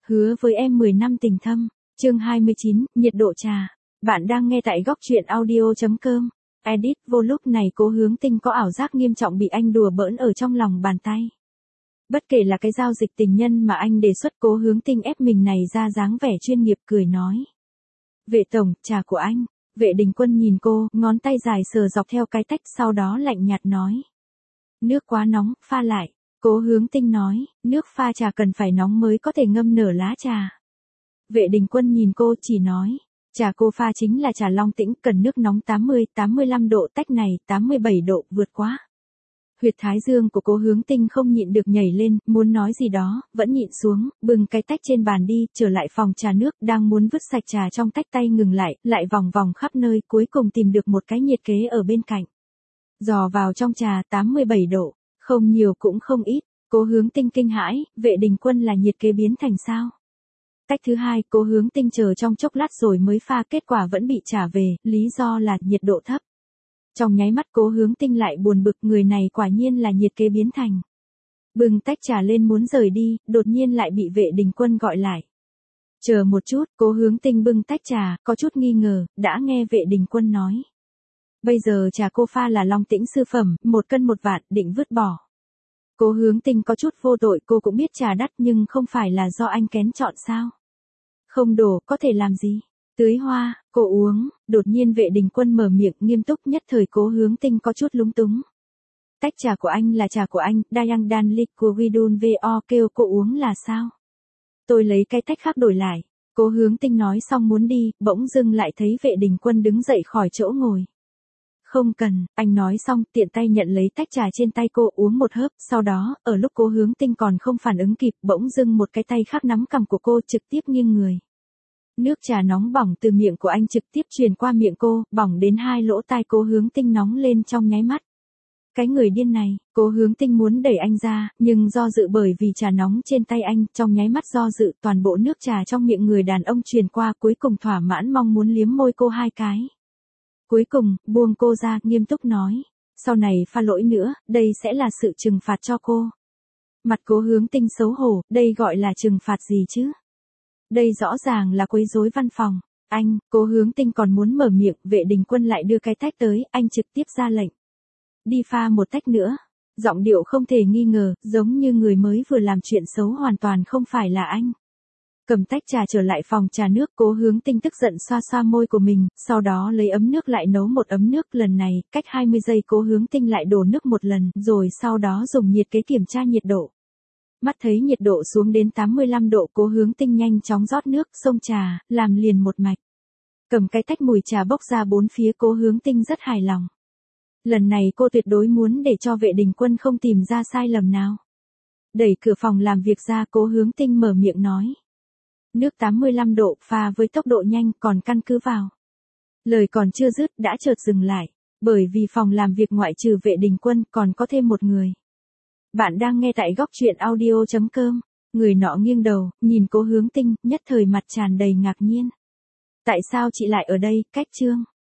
Hứa với em 10 năm tình thâm. Chương 29, nhiệt độ trà. Bạn đang nghe tại góc truyện audio.com. Edit vô lúc này Cố Hướng Tinh có ảo giác nghiêm trọng bị anh đùa bỡn ở trong lòng bàn tay. Bất kể là cái giao dịch tình nhân mà anh đề xuất, Cố Hướng Tinh ép mình này ra dáng vẻ chuyên nghiệp cười nói. Vệ tổng, trà của anh. Vệ Đình Quân nhìn cô, ngón tay dài sờ dọc theo cái tách, sau đó lạnh nhạt nói. Nước quá nóng, pha lại. Cố Hướng Tinh nói, nước pha trà cần phải nóng mới có thể ngâm nở lá trà. Vệ Đình Quân nhìn cô chỉ nói, trà cô pha chính là trà Long Tĩnh, cần nước nóng 80-85 độ, tách này 87 độ, vượt quá. Huyệt thái dương của Cố Hướng Tinh không nhịn được nhảy lên, muốn nói gì đó, vẫn nhịn xuống, bưng cái tách trên bàn đi, trở lại phòng trà nước, đang muốn vứt sạch trà trong tách, tay ngừng lại vòng vòng khắp nơi, cuối cùng tìm được một cái nhiệt kế ở bên cạnh. Dò vào trong trà 87 độ, không nhiều cũng không ít. Cố Hướng Tinh kinh hãi, Vệ Đình Quân là nhiệt kế biến thành sao? Cách thứ hai, Cố Hướng Tinh chờ trong chốc lát rồi mới pha, kết quả vẫn bị trả về, lý do là nhiệt độ thấp. Trong nháy mắt Cố Hướng Tinh lại buồn bực, người này quả nhiên là nhiệt kế biến thành. Bưng tách trà lên muốn rời đi, đột nhiên lại bị Vệ Đình Quân gọi lại. Chờ một chút, Cố Hướng Tinh bưng tách trà, có chút nghi ngờ, đã nghe Vệ Đình Quân nói. Bây giờ trà cô pha là Long Tĩnh sư phẩm, 1 cân 1 vạn, định vứt bỏ. Cố Hướng Tinh có chút vô tội, cô cũng biết trà đắt nhưng không phải là do anh kén chọn sao? Không đổ, có thể làm gì? Tưới hoa, cô uống. Đột nhiên Vệ Đình Quân mở miệng nghiêm túc, nhất thời Cố Hướng Tinh có chút lúng túng. Tách trà của anh là trà của anh, Dayang Dan Liquidun VO, kêu cô uống là sao? Tôi lấy cái tách khác đổi lại. Cố Hướng Tinh nói xong muốn đi, bỗng dưng lại thấy Vệ Đình Quân đứng dậy khỏi chỗ ngồi. Không cần, anh nói xong, tiện tay nhận lấy tách trà trên tay cô, uống một hớp, sau đó, ở lúc Cố Hướng Tinh còn không phản ứng kịp, bỗng dưng một cái tay khác nắm cằm của cô, trực tiếp nghiêng người. Nước trà nóng bỏng từ miệng của anh trực tiếp truyền qua miệng cô, bỏng đến 2 lỗ tai Cố Hướng Tinh nóng lên trong nháy mắt. Cái người điên này, Cố Hướng Tinh muốn đẩy anh ra, nhưng do dự bởi vì trà nóng trên tay anh, trong nháy mắt do dự, toàn bộ nước trà trong miệng người đàn ông truyền qua, cuối cùng thỏa mãn mong muốn liếm môi cô 2 cái. Cuối cùng, buông cô ra, nghiêm túc nói. Sau này pha lỗi nữa, đây sẽ là sự trừng phạt cho cô. Mặt Cố Hướng Tinh xấu hổ, đây gọi là trừng phạt gì chứ? Đây rõ ràng là quấy rối văn phòng. Anh, Cố Hướng Tinh còn muốn mở miệng, Vệ Đình Quân lại đưa cái tách tới, anh trực tiếp ra lệnh. Đi pha một tách nữa. Giọng điệu không thể nghi ngờ, giống như người mới vừa làm chuyện xấu, hoàn toàn không phải là anh. Cầm tách trà trở lại phòng trà nước, Cố Hướng Tinh tức giận xoa xoa môi của mình, sau đó lấy ấm nước lại nấu một ấm nước, lần này, cách 20 giây Cố Hướng Tinh lại đổ nước một lần, rồi sau đó dùng nhiệt kế kiểm tra nhiệt độ. Mắt thấy nhiệt độ xuống đến 85 độ, Cố Hướng Tinh nhanh chóng rót nước, xông trà, làm liền một mạch. Cầm cái tách, mùi trà bốc ra bốn phía, Cố Hướng Tinh rất hài lòng. Lần này cô tuyệt đối muốn để cho Vệ Đình Quân không tìm ra sai lầm nào. Đẩy cửa phòng làm việc ra, Cố Hướng Tinh mở miệng nói. Nước 85 độ, pha với tốc độ nhanh, còn căn cứ vào. Lời còn chưa dứt, đã chợt dừng lại, bởi vì phòng làm việc ngoại trừ Vệ Đình Quân, còn có thêm một người. Bạn đang nghe tại góc truyện audio.com. Người nọ nghiêng đầu, nhìn Cố Hướng Tinh, nhất thời mặt tràn đầy ngạc nhiên. Tại sao chị lại ở đây? Cách chương.